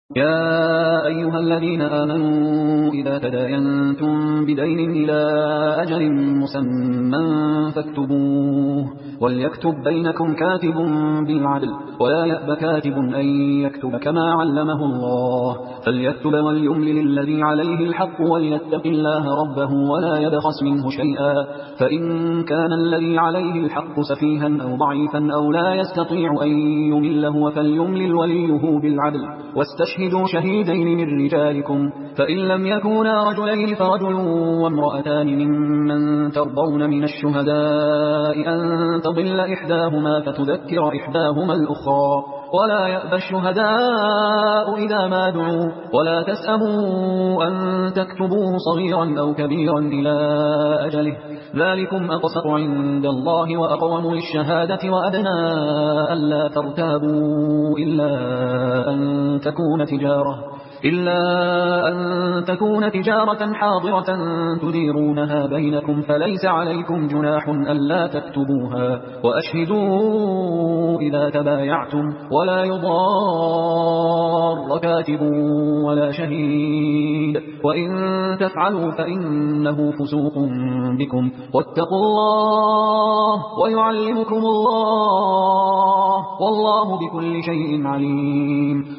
يا أيها الذين آمنوا إذا تداينتم بدين إلى أجل مسمى فاكتبوه وليكتب بينكم كاتب بالعدل ولا يأب كاتب أن يكتب كما علمه الله فليكتب وليملل الذي عليه الحق وليتق الله ربه ولا يبخس منه شيئا فإن كان الذي عليه الحق سفيها أو ضعيفا أو لا يستطيع أن يمله فليملل وليه بالعدل واستشهدوا شهيدين من رجالكم فإن لم يكونا رجلين فرجل وامرأتان ممن ترضون من الشهداء أن تضل إحداهما فتذكر إحداهما الأخرى ولا يأبى الشهداء إذا ما دعوا ولا تسأموا أن تكتبوه صغيرا أو كبيرا إلى أجله ذلكم أقسط عند الله وأقوم للشهادة وأدنى ألا ترتابوا إلا أن تكون تجارة حاضرة تديرونها بينكم فليس عليكم جناح ألا تكتبوها وأشهدوا إذا تبايعتم ولا يضار كاتب ولا شهيد وإن تفعلوا فإنه فسوق بكم واتقوا الله ويعلمكم الله والله بكل شيء عليم.